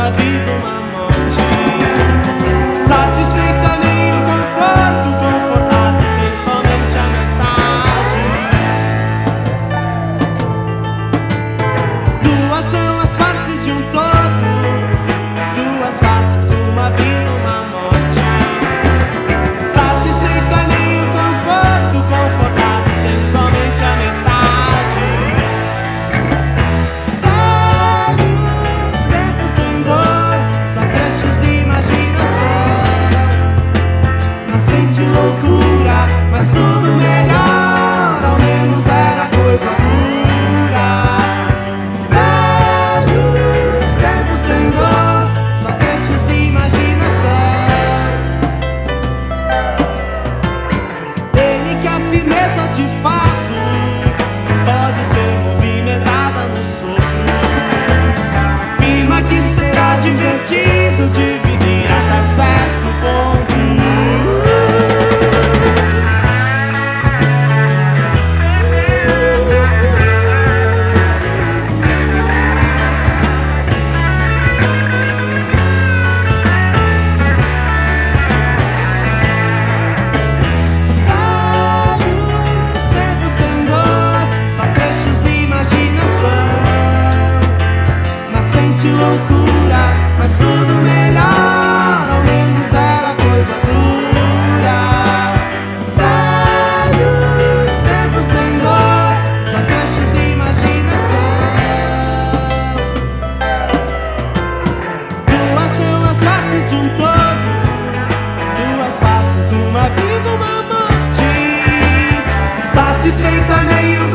uma vida, uma morte. Satisfeita nem o conforto, confortado tem somente a metade. Duas são as partes de um todo, duas faces, uma vida, uma morte. Satisfeita nem o conforto, confortado tem somente a metade. Vários tempos sem dor, só trechos de imaginação. Nascente loucura, mas tudo melhor, ao menos era coisa pura. Velhos tempos sem dor, só trechos de imaginação. Ele que a firmeza de fato pode ser movimentada no sopro. Afirma que será divertido dividir até certo ponto. Vários tempos sem dor, só trechos de imaginação. Nascente loucura, mas tudo melhor, ao menos era coisa pura. Vários tempos sem dor, só trechos de imaginação. Duas são as partes de um todo, duas faces, uma vida, uma morte. Satisfeita nem o